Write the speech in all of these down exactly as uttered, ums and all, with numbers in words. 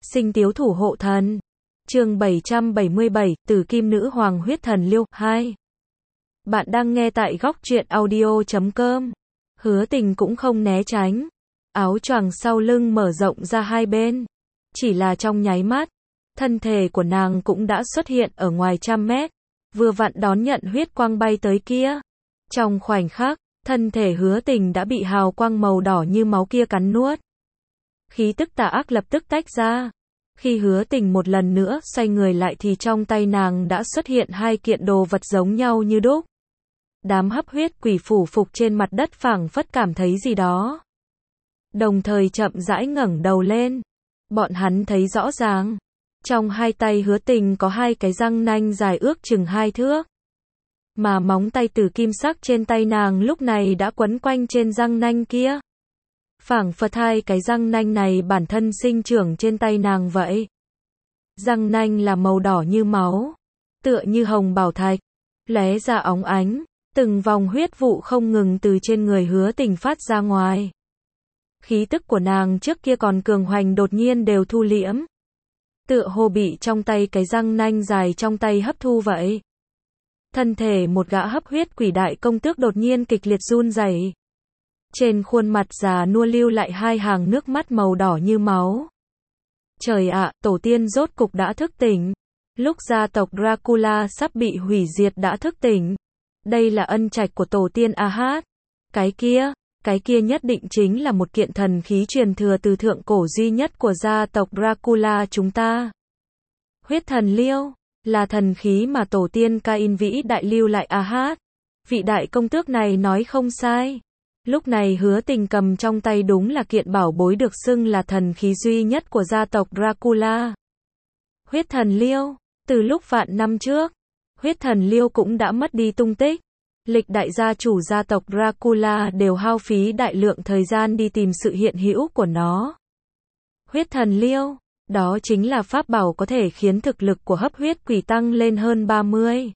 Sinh tiếu thủ hộ thần. Chương bảy trăm bảy mươi bảy, Tử Kim Nữ Hoàng huyết thần liêu, hai. Bạn đang nghe tại góc truyện audio chấm com. Hứa Tình cũng không né tránh. Áo choàng sau lưng mở rộng ra hai bên. Chỉ là trong nháy mắt, thân thể của nàng cũng đã xuất hiện ở ngoài trăm mét, vừa vặn đón nhận huyết quang bay tới kia. Trong khoảnh khắc, thân thể Hứa Tình đã bị hào quang màu đỏ như máu kia cắn nuốt. Khí tức tà ác lập tức tách ra. Khi Hứa Tình một lần nữa xoay người lại thì trong tay nàng đã xuất hiện hai kiện đồ vật giống nhau như đúc. Đám hấp huyết quỷ phủ phục trên mặt đất phảng phất cảm thấy gì đó. Đồng thời chậm rãi ngẩng đầu lên. Bọn hắn thấy rõ ràng. Trong hai tay Hứa Tình có hai cái răng nanh dài ước chừng hai thước. Mà móng tay tử kim sắc trên tay nàng lúc này đã quấn quanh trên răng nanh kia. Phảng phất hai cái răng nanh này bản thân sinh trưởng trên tay nàng vậy. Răng nanh là màu đỏ như máu, tựa như hồng bảo thạch, lóe ra óng ánh, từng vòng huyết vụ không ngừng từ trên người Hứa Tình phát ra ngoài. Khí tức của nàng trước kia còn cường hoành đột nhiên đều thu liễm. Tựa hồ bị trong tay cái răng nanh dài trong tay hấp thu vậy. Thân thể một gã hấp huyết quỷ đại công tước đột nhiên kịch liệt run rẩy. Trên khuôn mặt già nua lưu lại hai hàng nước mắt màu đỏ như máu. Trời ạ, tổ tiên rốt cục đã thức tỉnh. Lúc gia tộc Dracula sắp bị hủy diệt đã thức tỉnh. Đây là ân trạch của tổ tiên Ahad. Cái kia, cái kia nhất định chính là một kiện thần khí truyền thừa từ thượng cổ duy nhất của gia tộc Dracula chúng ta. Huyết thần liêu, là thần khí mà tổ tiên Cain vĩ đại lưu lại Ahad. Vị đại công tước này nói không sai. Lúc này Hứa Tình cầm trong tay đúng là kiện bảo bối được xưng là thần khí duy nhất của gia tộc Dracula. Huyết thần liêu, từ lúc vạn năm trước, huyết thần liêu cũng đã mất đi tung tích. Lịch đại gia chủ gia tộc Dracula đều hao phí đại lượng thời gian đi tìm sự hiện hữu của nó. Huyết thần liêu, đó chính là pháp bảo có thể khiến thực lực của hấp huyết quỷ tăng lên hơn ba mươi.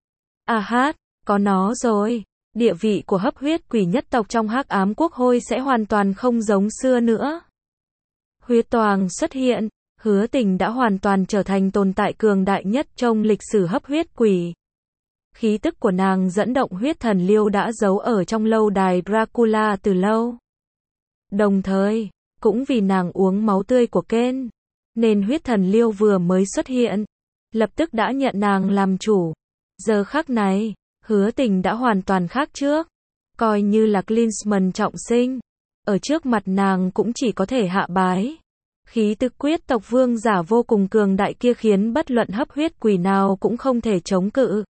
Ahad, có nó rồi. Địa vị của hấp huyết quỷ nhất tộc trong Hắc Ám Quốc Hôi sẽ hoàn toàn không giống xưa nữa. Huyết toàng xuất hiện, Hứa Tình đã hoàn toàn trở thành tồn tại cường đại nhất trong lịch sử hấp huyết quỷ. Khí tức của nàng dẫn động huyết thần liêu đã giấu ở trong lâu đài Dracula từ lâu. Đồng thời, cũng vì nàng uống máu tươi của Ken, nên huyết thần liêu vừa mới xuất hiện, lập tức đã nhận nàng làm chủ. Giờ khắc này, Hứa Tình đã hoàn toàn khác trước, coi như là Klinsmann trọng sinh, ở trước mặt nàng cũng chỉ có thể hạ bái. Khí tức quyết tộc vương giả vô cùng cường đại kia khiến bất luận hấp huyết quỷ nào cũng không thể chống cự.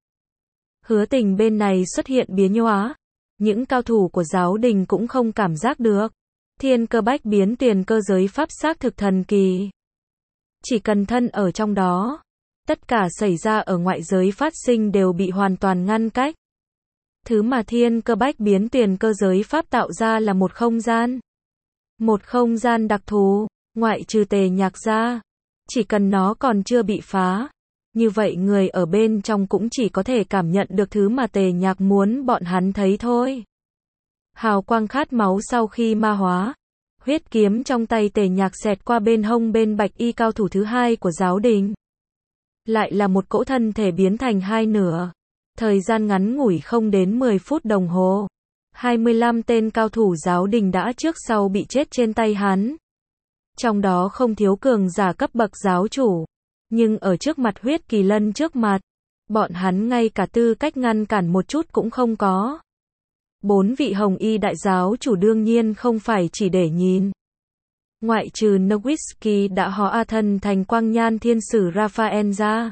Hứa Tình bên này xuất hiện biến hóa, những cao thủ của giáo đình cũng không cảm giác được. Thiên cơ bách biến tiền cơ giới pháp xác thực thần kỳ. Chỉ cần thân ở trong đó, tất cả xảy ra ở ngoại giới phát sinh đều bị hoàn toàn ngăn cách. Thứ mà thiên cơ bách biến tiền cơ giới pháp tạo ra là một không gian. Một không gian đặc thù, ngoại trừ Tề Nhạc ra. Chỉ cần nó còn chưa bị phá, như vậy người ở bên trong cũng chỉ có thể cảm nhận được thứ mà Tề Nhạc muốn bọn hắn thấy thôi. Hào quang khát máu sau khi ma hóa. Huyết kiếm trong tay Tề Nhạc xẹt qua bên hông bên bạch y cao thủ thứ hai của giáo đình. Lại là một cỗ thân thể biến thành hai nửa. Thời gian ngắn ngủi không đến mười phút đồng hồ. hai mươi lăm tên cao thủ giáo đình đã trước sau bị chết trên tay hắn. Trong đó không thiếu cường giả cấp bậc giáo chủ. Nhưng ở trước mặt huyết kỳ lân trước mặt, bọn hắn ngay cả tư cách ngăn cản một chút cũng không có. Bốn vị hồng y đại giáo chủ đương nhiên không phải chỉ để nhìn. Ngoại trừ Nowitzki đã hóa thân thành quang nhan thiên sử Raphael ra.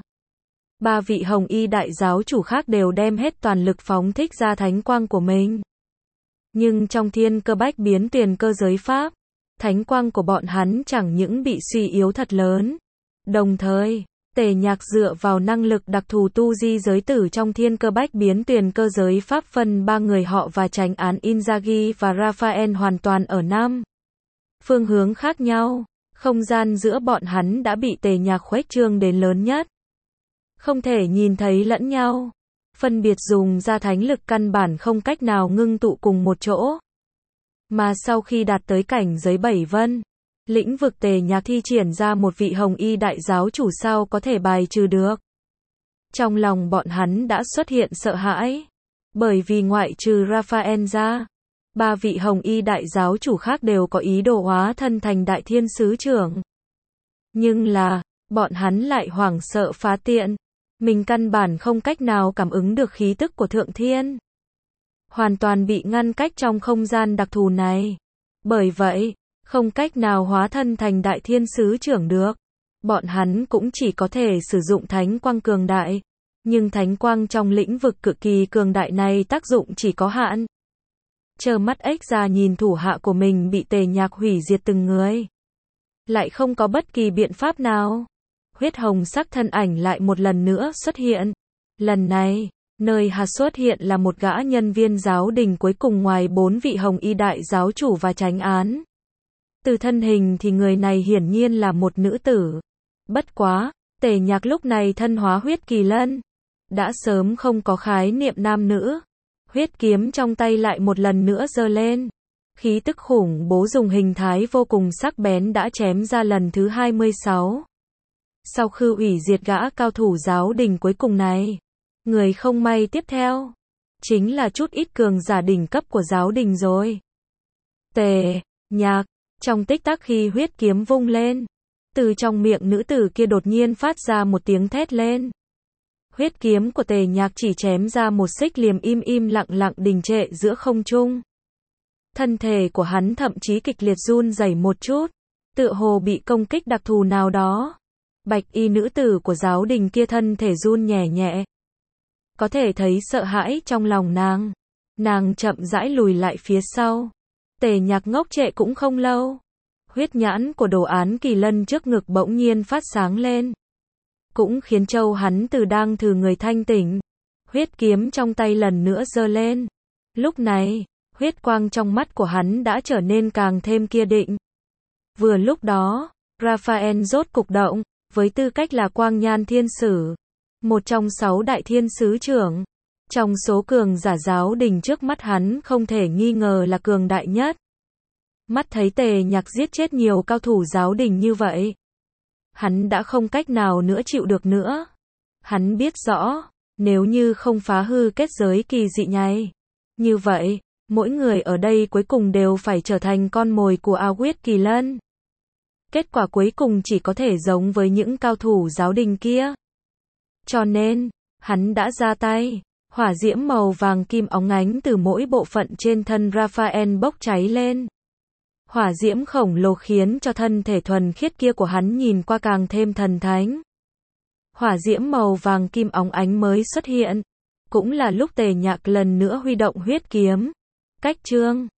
Ba vị hồng y đại giáo chủ khác đều đem hết toàn lực phóng thích ra thánh quang của mình. Nhưng trong thiên cơ bách biến tiền cơ giới pháp, thánh quang của bọn hắn chẳng những bị suy yếu thật lớn. Đồng thời, Tề Nhạc dựa vào năng lực đặc thù tu di giới tử trong thiên cơ bách biến tiền cơ giới pháp phân ba người họ và tránh án Inzaghi và Raphael hoàn toàn ở năm phương hướng khác nhau. Không gian giữa bọn hắn đã bị Tề Nhạc khuếch trương đến lớn nhất. Không thể nhìn thấy lẫn nhau. Phân biệt dùng ra thánh lực căn bản không cách nào ngưng tụ cùng một chỗ. Mà sau khi đạt tới cảnh giới bảy vân, Lĩnh vực Tề Nhạc thi triển ra một vị hồng y đại giáo chủ sao có thể bài trừ được. Trong lòng bọn hắn đã xuất hiện sợ hãi. Bởi vì ngoại trừ Raphael ra, ba vị hồng y đại giáo chủ khác đều có ý đồ hóa thân thành đại thiên sứ trưởng. Nhưng là, bọn hắn lại hoảng sợ phá tiện. Mình căn bản không cách nào cảm ứng được khí tức của Thượng Thiên. Hoàn toàn bị ngăn cách trong không gian đặc thù này. Bởi vậy, không cách nào hóa thân thành đại thiên sứ trưởng được. Bọn hắn cũng chỉ có thể sử dụng thánh quang cường đại. Nhưng thánh quang trong lĩnh vực cực kỳ cường đại này tác dụng chỉ có hạn. Trơ mắt ếch ra nhìn thủ hạ của mình bị Tề Nhạc hủy diệt từng người. Lại không có bất kỳ biện pháp nào. Huyết hồng sắc thân ảnh lại một lần nữa xuất hiện. Lần này, nơi hà xuất hiện là một gã nhân viên giáo đình cuối cùng ngoài bốn vị hồng y đại giáo chủ và chánh án. Từ thân hình thì người này hiển nhiên là một nữ tử. Bất quá, Tề Nhạc lúc này thân hóa huyết kỳ lân. Đã sớm không có khái niệm nam nữ. Huyết kiếm trong tay lại một lần nữa giơ lên. Khí tức khủng bố dùng hình thái vô cùng sắc bén đã chém ra lần thứ hai mươi sáu. Sau khi hủy diệt gã cao thủ giáo đình cuối cùng này, người không may tiếp theo chính là chút ít cường giả đỉnh cấp của giáo đình rồi. Tề Nhạc, trong tích tắc khi huyết kiếm vung lên, từ trong miệng nữ tử kia đột nhiên phát ra một tiếng thét lên. Huyết kiếm của Tề Nhạc chỉ chém ra một xích liềm im im lặng lặng đình trệ giữa không trung. Thân thể của hắn thậm chí kịch liệt run rẩy một chút, tựa hồ bị công kích đặc thù nào đó. Bạch y nữ tử của giáo đình kia thân thể run nhẹ nhẹ. Có thể thấy sợ hãi trong lòng nàng. Nàng chậm rãi lùi lại phía sau. Tề Nhạc ngốc trệ cũng không lâu. Huyết nhãn của đồ án kỳ lân trước ngực bỗng nhiên phát sáng lên. Cũng khiến châu hắn từ đang thử người thanh tỉnh. Huyết kiếm trong tay lần nữa giơ lên. Lúc này, huyết quang trong mắt của hắn đã trở nên càng thêm kiên định. Vừa lúc đó, Raphael rốt cục động, với tư cách là quang nhan thiên sử, một trong sáu đại thiên sứ trưởng. Trong số cường giả giáo đình trước mắt hắn không thể nghi ngờ là cường đại nhất. Mắt thấy Tề Nhạc giết chết nhiều cao thủ giáo đình như vậy, hắn đã không cách nào nữa chịu được nữa. Hắn biết rõ, nếu như không phá hư kết giới kỳ dị này, như vậy, mỗi người ở đây cuối cùng đều phải trở thành con mồi của A Huyết Kỳ Lân. Kết quả cuối cùng chỉ có thể giống với những cao thủ giáo đình kia. Cho nên, hắn đã ra tay. Hỏa diễm màu vàng kim óng ánh từ mỗi bộ phận trên thân Raphael bốc cháy lên. Hỏa diễm khổng lồ khiến cho thân thể thuần khiết kia của hắn nhìn qua càng thêm thần thánh. Hỏa diễm màu vàng kim óng ánh mới xuất hiện. Cũng là lúc Tề Nhạc lần nữa huy động huyết kiếm. Cách chương